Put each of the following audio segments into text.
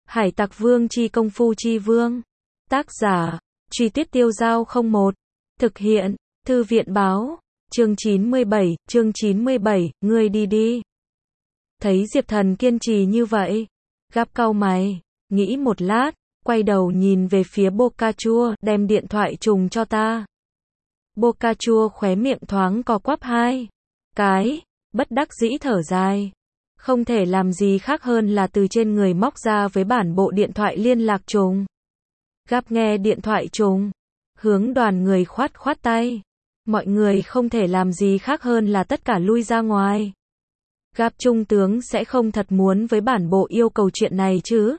Hải Tặc Vương chi công phu chi vương. Tác giả, Truy Tuyết Tiêu Dao 01. Thực hiện, Thư viện Báo. Chương 97, ngươi đi đi. Thấy Diệp Thần kiên trì như vậy, Gáp cau mày, nghĩ một lát, quay đầu nhìn về phía Boccaccio, đem điện thoại trùng cho ta. Boccaccio khóe miệng thoáng co quắp hai cái, bất đắc dĩ thở dài. Không thể làm gì khác hơn là từ trên người móc ra với bản bộ điện thoại liên lạc trùng. Gáp nghe điện thoại trùng, hướng đoàn người khoát khoát tay. Mọi người không thể làm gì khác hơn là tất cả lui ra ngoài. Gáp trung tướng sẽ không thật muốn với bản bộ yêu cầu chuyện này chứ?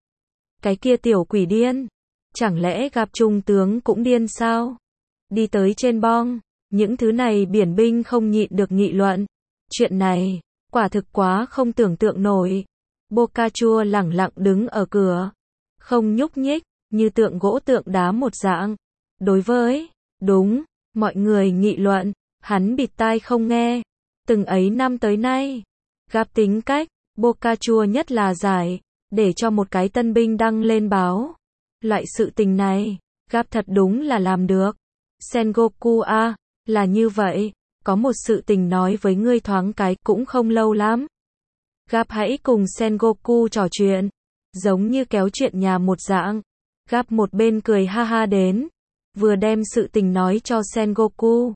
Cái kia tiểu quỷ điên. Chẳng lẽ Gáp trung tướng cũng điên sao? Đi tới trên bong, những thứ này biển binh không nhịn được nghị luận. Chuyện này, quả thực quá không tưởng tượng nổi. Boccaccio lẳng lặng đứng ở cửa, không nhúc nhích, như tượng gỗ tượng đá một dạng. Đối với, đúng, mọi người nghị luận, hắn bịt tai không nghe. Từng ấy năm tới nay, Gáp tính cách, Boccaccio nhất là giải, để cho một cái tân binh đăng lên báo. Loại sự tình này, Gáp thật đúng là làm được. Sengoku à, là như vậy, có một sự tình nói với ngươi thoáng cái, cũng không lâu lắm. Gáp hãy cùng Sengoku trò chuyện, giống như kéo chuyện nhà một dạng. Gáp một bên cười ha ha đến, vừa đem sự tình nói cho Sengoku.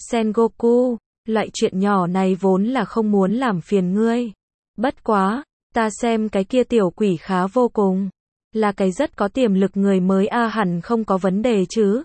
Sengoku, loại chuyện nhỏ này vốn là không muốn làm phiền ngươi. Bất quá, ta xem cái kia tiểu quỷ khá vô cùng. Là cái rất có tiềm lực người mới hẳn không có vấn đề chứ.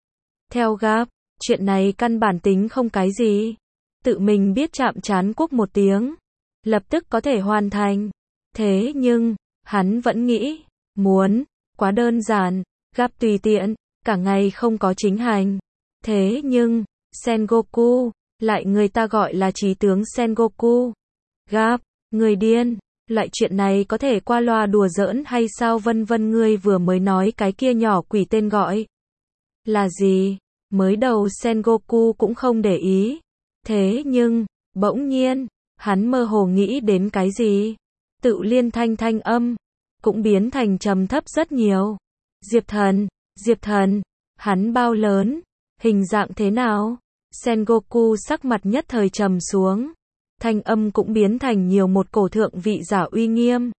Theo Gáp, chuyện này căn bản tính không cái gì. Tự mình biết chạm trán quốc một tiếng, lập tức có thể hoàn thành. Thế nhưng, hắn vẫn nghĩ, muốn, quá đơn giản, Gáp tùy tiện, cả ngày không có chính hành. Thế nhưng, Sengoku, lại người ta gọi là trí tướng Sengoku. Gáp, người điên, loại chuyện này có thể qua loa đùa giỡn hay sao vân vân ngươi vừa mới nói cái kia nhỏ quỷ tên gọi. Là gì? Mới đầu Sengoku cũng không để ý. Thế nhưng, bỗng nhiên, hắn mơ hồ nghĩ đến cái gì? Tự liên thanh âm, cũng biến thành trầm thấp rất nhiều. Diệp Thần, hắn bao lớn? Hình dạng thế nào? Sengoku sắc mặt nhất thời trầm xuống. Thanh âm cũng biến thành nhiều một cổ thượng vị giả uy nghiêm.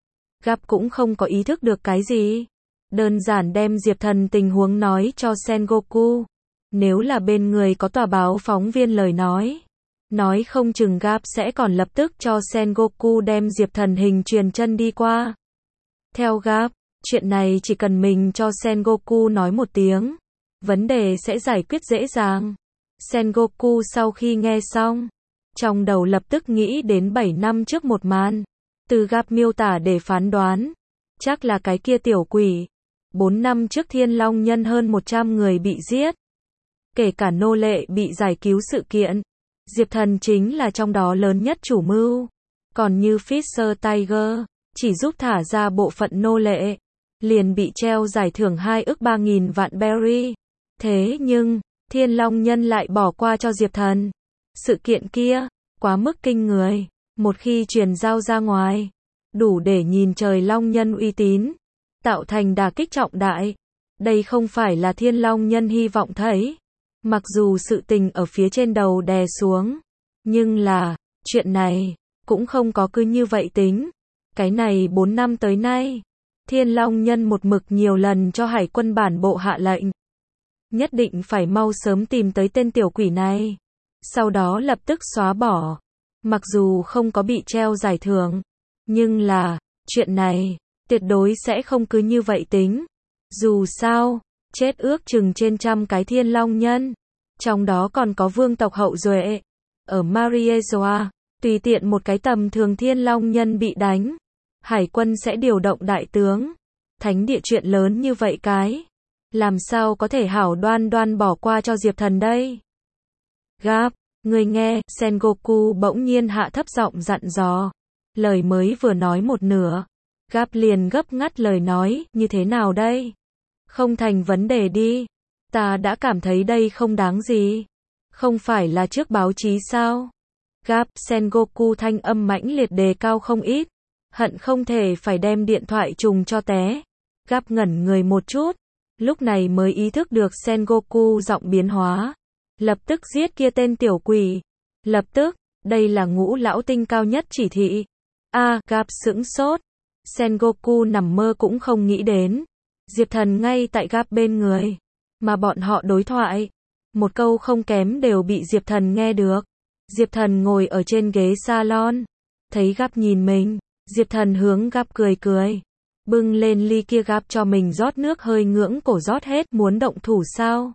Gáp cũng không có ý thức được cái gì. Đơn giản đem Diệp Thần tình huống nói cho Sengoku. Nếu là bên người có tòa báo phóng viên lời nói không chừng Gáp sẽ còn lập tức cho Sengoku đem Diệp Thần hình truyền chân đi qua. Theo Gáp, chuyện này chỉ cần mình cho Sengoku nói một tiếng, vấn đề sẽ giải quyết dễ dàng. Sengoku sau khi nghe xong, trong đầu lập tức nghĩ đến 7 năm trước một màn. Từ Gáp miêu tả để phán đoán, chắc là cái kia tiểu quỷ. 4 năm trước Thiên Long Nhân hơn 100 người bị giết, kể cả nô lệ bị giải cứu sự kiện. Diệp Thần chính là trong đó lớn nhất chủ mưu. Còn như Fisher Tiger, chỉ giúp thả ra bộ phận nô lệ, liền bị treo giải thưởng 2 ức 3.000 vạn berry. Thế nhưng, Thiên Long Nhân lại bỏ qua cho Diệp Thần. Sự kiện kia, quá mức kinh người. Một khi truyền giao ra ngoài, đủ để nhìn trời Long Nhân uy tín, tạo thành đả kích trọng đại. Đây không phải là Thiên Long Nhân hy vọng thấy. Mặc dù sự tình ở phía trên đầu đè xuống, nhưng là, chuyện này, cũng không có cứ như vậy tính. Cái này 4 năm tới nay, Thiên Long Nhân một mực nhiều lần cho hải quân bản bộ hạ lệnh. Nhất định phải mau sớm tìm tới tên tiểu quỷ này. Sau đó lập tức xóa bỏ. Mặc dù không có bị treo giải thưởng, nhưng là, chuyện này, tuyệt đối sẽ không cứ như vậy tính. Dù sao, chết ước chừng trên 100 cái Thiên Long Nhân. Trong đó còn có vương tộc hậu duệ. Ở Mariejoa, tùy tiện một cái tầm thường Thiên Long Nhân bị đánh, hải quân sẽ điều động đại tướng. Thánh địa chuyện lớn như vậy cái, làm sao có thể hảo đoan đoan bỏ qua cho Diệp Thần đây? Gáp, người nghe, Sengoku bỗng nhiên hạ thấp giọng dặn dò. Lời mới vừa nói một nửa, Gáp liền gấp ngắt lời nói, như thế nào đây? Không thành vấn đề đi. Ta đã cảm thấy đây không đáng gì. Không phải là trước báo chí sao? Gáp, Sengoku thanh âm mãnh liệt đề cao không ít. hận không thể phải đem điện thoại trùng cho té. Gap ngẩn người một chút, lúc này mới ý thức được Sengoku giọng biến hóa. Lập tức giết kia tên tiểu quỷ. Lập tức, đây là ngũ lão tinh cao nhất chỉ thị. Gap sững sốt. Sengoku nằm mơ cũng không nghĩ đến. Diệp Thần ngay tại Gap bên người. Mà bọn họ đối thoại. Một câu không kém đều bị Diệp Thần nghe được. Diệp Thần ngồi ở trên ghế salon. Thấy Gap nhìn mình. Diệp Thần hướng Gap cười cười. Bưng lên ly kia Gap cho mình rót nước hơi ngưỡng cổ rót hết, muốn động thủ sao?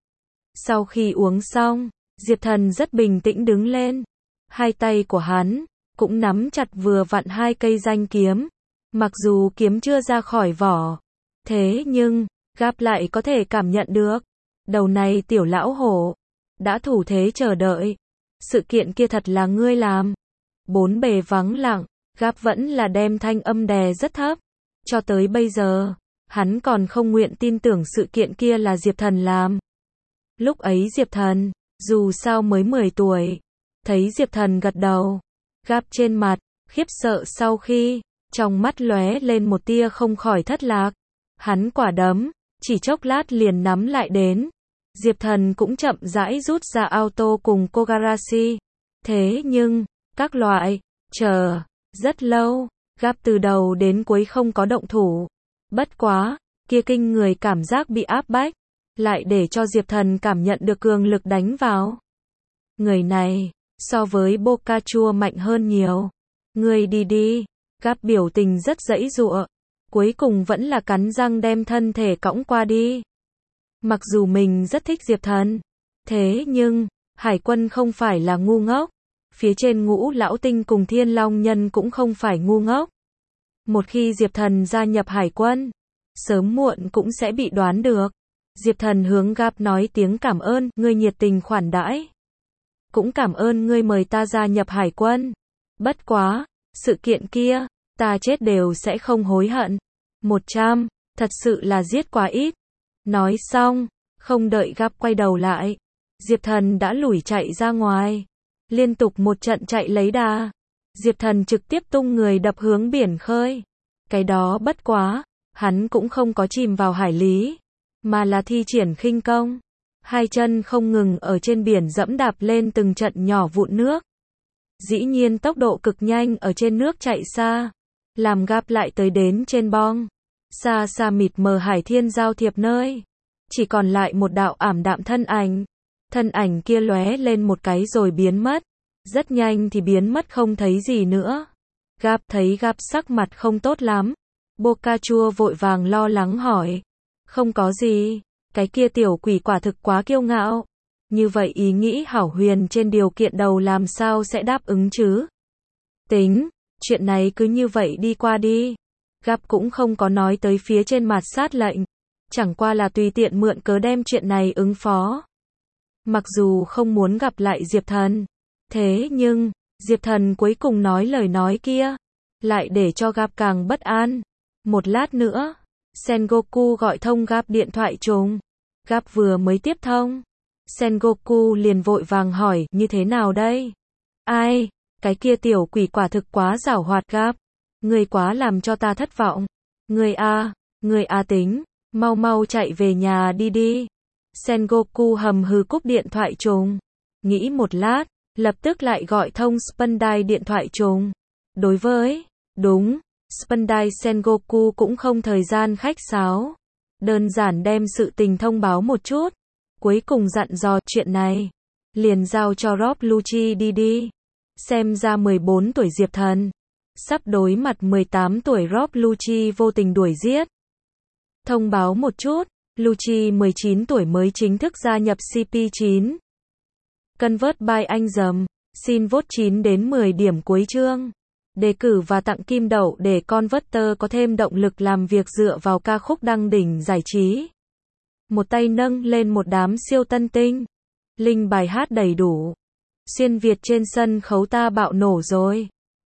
Sau khi uống xong, Diệp Thần rất bình tĩnh đứng lên. Hai tay của hắn cũng nắm chặt vừa vặn hai cây danh kiếm. Mặc dù kiếm chưa ra khỏi vỏ, thế nhưng Gap lại có thể cảm nhận được. Đầu này tiểu lão hổ đã thủ thế chờ đợi. Sự kiện kia thật là ngươi làm. Bốn bề vắng lặng, Gap vẫn là đem thanh âm đè rất thấp. Cho tới bây giờ, hắn còn không nguyện tin tưởng sự kiện kia là Diệp Thần làm. Lúc ấy Diệp Thần, dù sao mới 10 tuổi. Thấy Diệp Thần gật đầu. Gap trên mặt, khiếp sợ sau khi, trong mắt lóe lên một tia không khỏi thất lạc. Hắn quả đấm, chỉ chốc lát liền nắm lại đến. Diệp Thần cũng chậm rãi rút ra auto cùng Kogarashi. Thế nhưng, các loại, chờ, rất lâu, Gap từ đầu đến cuối không có động thủ. Bất quá, kia kinh người cảm giác bị áp bách, lại để cho Diệp Thần cảm nhận được cường lực đánh vào. Người này, so với Boccachua mạnh hơn nhiều. Người đi đi. Gap biểu tình rất giãy giụa. Cuối cùng vẫn là cắn răng đem thân thể cõng qua đi. Mặc dù mình rất thích Diệp Thần. Thế nhưng, Hải quân không phải là ngu ngốc. Phía trên ngũ lão tinh cùng Thiên Long Nhân cũng không phải ngu ngốc. Một khi Diệp Thần gia nhập Hải quân, sớm muộn cũng sẽ bị đoán được. Diệp Thần hướng Gap nói tiếng cảm ơn, ngươi nhiệt tình khoản đãi. Cũng cảm ơn ngươi mời ta gia nhập Hải quân. Bất quá, sự kiện kia, ta chết đều sẽ không hối hận. 100, thật sự là giết quá ít. Nói xong, không đợi Gap quay đầu lại, Diệp Thần đã lủi chạy ra ngoài. Liên tục một trận chạy lấy đà. Diệp Thần trực tiếp tung người đập hướng biển khơi. Cái đó bất quá, hắn cũng không có chìm vào hải lý, mà là thi triển khinh công. Hai chân không ngừng ở trên biển dẫm đạp lên từng trận nhỏ vụn nước. Dĩ nhiên tốc độ cực nhanh ở trên nước chạy xa, làm Gap lại tới đến trên bong. Xa xa mịt mờ hải thiên giao thiệp nơi, chỉ còn lại một đạo ảm đạm thân ảnh. Thân ảnh kia lóe lên một cái rồi biến mất. Rất nhanh thì biến mất không thấy gì nữa. Gap thấy Gap sắc mặt không tốt lắm. Boccachua vội vàng lo lắng hỏi. Không có gì. Cái kia tiểu quỷ quả thực quá kiêu ngạo. Như vậy ý nghĩ hảo huyền trên điều kiện đầu làm sao sẽ đáp ứng chứ? Tính, chuyện này cứ như vậy đi qua đi. Gap cũng không có nói tới phía trên mặt sát lệnh. Chẳng qua là tùy tiện mượn cớ đem chuyện này ứng phó. Mặc dù không muốn gặp lại Diệp Thần. Thế nhưng, Diệp Thần cuối cùng nói lời nói kia, lại để cho Gap càng bất an. Một lát nữa, Sengoku gọi thông Gap điện thoại trùng. Gap vừa mới tiếp thông. Sengoku liền vội vàng hỏi, như thế nào đây? Ai, cái kia tiểu quỷ quả thực quá giảo hoạt Gap. Người quá làm cho ta thất vọng. Người tính, mau mau chạy về nhà đi đi. Sengoku hầm hừ cúp điện thoại trùng. Nghĩ một lát, lập tức lại gọi thông Spandai điện thoại trùng. Đối với, đúng, Spandai Sengoku cũng không thời gian khách sáo. Đơn giản đem sự tình thông báo một chút. Cuối cùng dặn dò chuyện này. Liền giao cho Rob Lucci đi. Xem ra 14 tuổi Diệp Thần. Sắp đối mặt 18 tuổi Rob Lucci vô tình đuổi giết. Thông báo một chút. Lucci 19 tuổi mới chính thức gia nhập CP9. Convert by anh dầm. Xin vote 9 đến 10 điểm cuối chương. Đề cử và tặng kim đậu để Converter có thêm động lực làm việc dựa vào ca khúc đăng đỉnh giải trí. Một tay nâng lên một đám siêu tân tinh. Link bài hát đầy đủ. Xuyên Việt trên sân khấu ta bạo nổ rồi.